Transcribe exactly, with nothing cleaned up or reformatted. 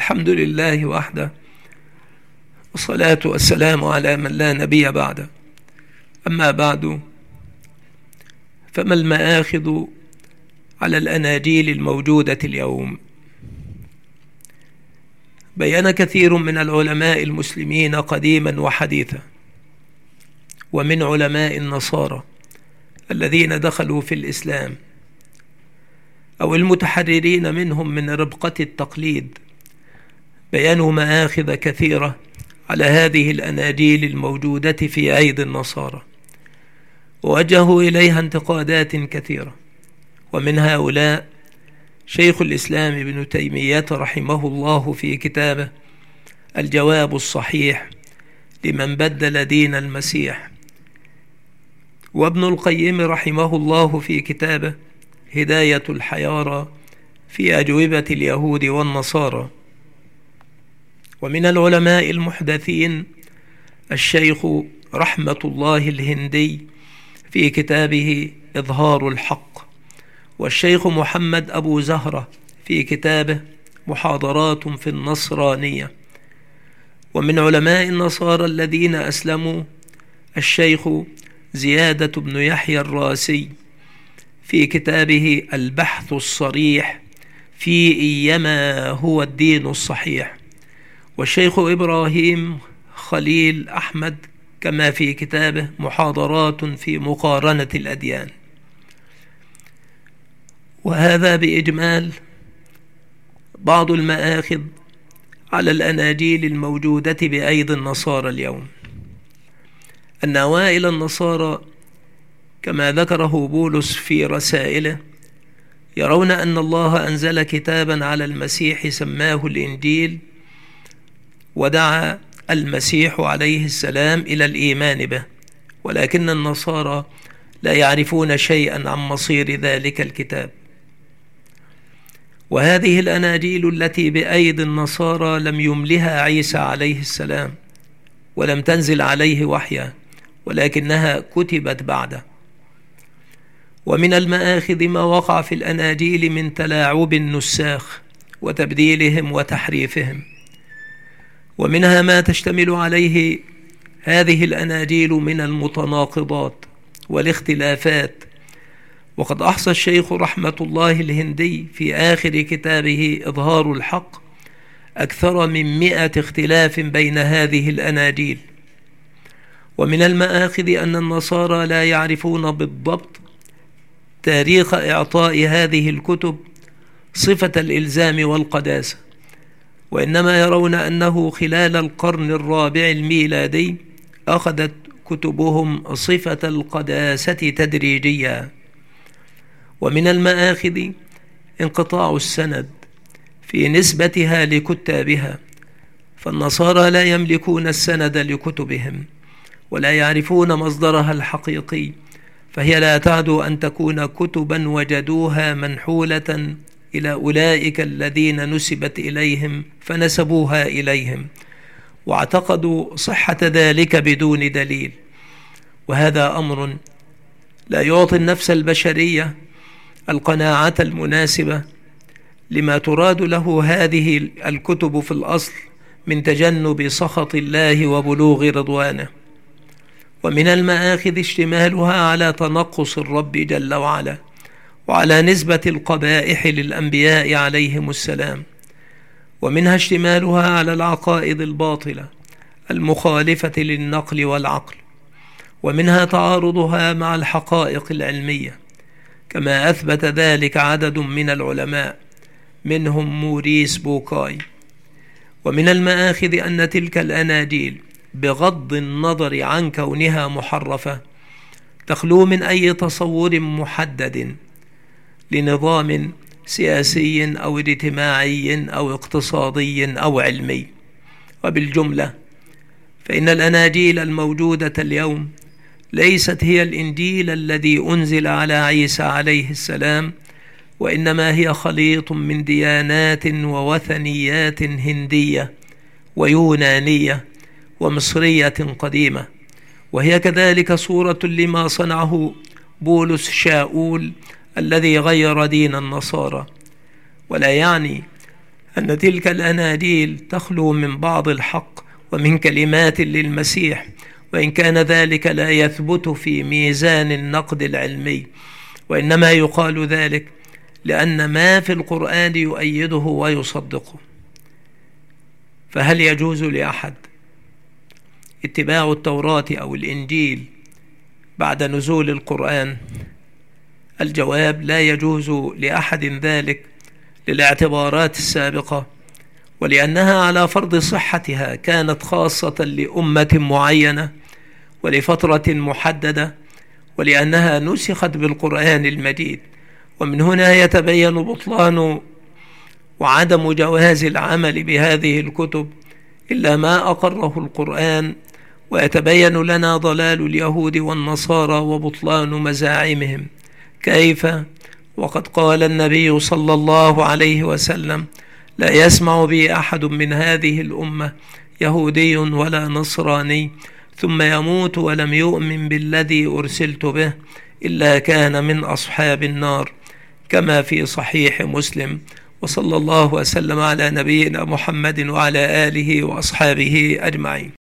الحمد لله وحده، والصلاة والسلام على من لا نبي بعده. أما بعد، فما المآخذ على الأناجيل الموجودة اليوم؟ بيّن كثير من العلماء المسلمين قديما وحديثا، ومن علماء النصارى الذين دخلوا في الإسلام أو المتحررين منهم من ربقة التقليد، بيّنوا مآخذ كثيرة على هذه الأناجيل الموجودة في أيدي النصارى، ووجهوا إليها انتقادات كثيرة. ومن هؤلاء شيخ الإسلام ابن تيمية رحمه الله في كتابه الجواب الصحيح لمن بدل دين المسيح، وابن القيم رحمه الله في كتابه هداية الحيارى في أجوبة اليهود والنصارى. ومن العلماء المحدثين الشيخ رحمة الله الهندي في كتابه إظهار الحق، والشيخ محمد أبو زهرة في كتابه محاضرات في النصرانية. ومن علماء النصارى الذين أسلموا الشيخ زيادة بن يحيى الراسي في كتابه البحث الصريح في إيما هو الدين الصحيح، والشيخ إبراهيم خليل أحمد كما في كتابه محاضرات في مقارنة الأديان. وهذا بإجمال بعض المآخذ على الأناجيل الموجودة بأيدي النصارى اليوم. أن أوائل النصارى كما ذكره بولس في رسائله يرون أن الله أنزل كتابا على المسيح سماه الإنجيل، ودعا المسيح عليه السلام إلى الإيمان به، ولكن النصارى لا يعرفون شيئا عن مصير ذلك الكتاب. وهذه الأناجيل التي بأيدي النصارى لم يملها عيسى عليه السلام، ولم تنزل عليه وحيا، ولكنها كتبت بعده. ومن المآخذ ما وقع في الأناجيل من تلاعب النساخ وتبديلهم وتحريفهم، ومنها ما تشتمل عليه هذه الأناجيل من المتناقضات والاختلافات. وقد أحصى الشيخ رحمة الله الهندي في آخر كتابه إظهار الحق أكثر من مئة اختلاف بين هذه الأناجيل. ومن المآخذ أن النصارى لا يعرفون بالضبط تاريخ إعطاء هذه الكتب صفة الإلزام والقداسة، وإنما يرون أنه خلال القرن الرابع الميلادي أخذت كتبهم صفة القداسة تدريجيا. ومن المآخذ انقطاع السند في نسبتها لكتابها، فالنصارى لا يملكون السند لكتبهم ولا يعرفون مصدرها الحقيقي، فهي لا تعدو أن تكون كتبا وجدوها منحولة إلى أولئك الذين نسبت إليهم فنسبوها إليهم، واعتقدوا صحة ذلك بدون دليل. وهذا أمر لا يعطي النفس البشرية القناعة المناسبة لما تراد له هذه الكتب في الأصل من تجنب سخط الله وبلوغ رضوانه. ومن المآخذ اشتمالها على تنقص الرب جل وعلا، وعلى نسبة القبائح للأنبياء عليهم السلام. ومنها اشتمالها على العقائد الباطلة المخالفة للنقل والعقل، ومنها تعارضها مع الحقائق العلمية كما أثبت ذلك عدد من العلماء منهم موريس بوكاي. ومن المآخذ أن تلك الأناجيل بغض النظر عن كونها محرفة تخلو من أي تصور محدد لنظام سياسي أو اجتماعي أو اقتصادي أو علمي. وبالجملة فإن الأناجيل الموجودة اليوم ليست هي الإنجيل الذي أنزل على عيسى عليه السلام، وإنما هي خليط من ديانات ووثنيات هندية ويونانية ومصرية قديمة، وهي كذلك صورة لما صنعه بولس شاؤول الذي غير دين النصارى. ولا يعني أن تلك الأناجيل تخلو من بعض الحق ومن كلمات للمسيح، وإن كان ذلك لا يثبت في ميزان النقد العلمي، وإنما يقال ذلك لأن ما في القرآن يؤيده ويصدقه. فهل يجوز لأحد اتباع التوراة أو الإنجيل بعد نزول القرآن؟ الجواب: لا يجوز لأحد ذلك للاعتبارات السابقة، ولأنها على فرض صحتها كانت خاصة لأمة معينة ولفترة محددة، ولأنها نسخت بالقرآن المجيد. ومن هنا يتبين بطلان وعدم جواز العمل بهذه الكتب إلا ما أقره القرآن، ويتبين لنا ضلال اليهود والنصارى وبطلان مزاعمهم. كيف وقد قال النبي صلى الله عليه وسلم: لا يسمع بي أحد من هذه الأمة يهودي ولا نصراني ثم يموت ولم يؤمن بالذي أرسلت به إلا كان من أصحاب النار، كما في صحيح مسلم. وصلى الله وسلم على نبينا محمد وعلى آله وأصحابه أجمعين.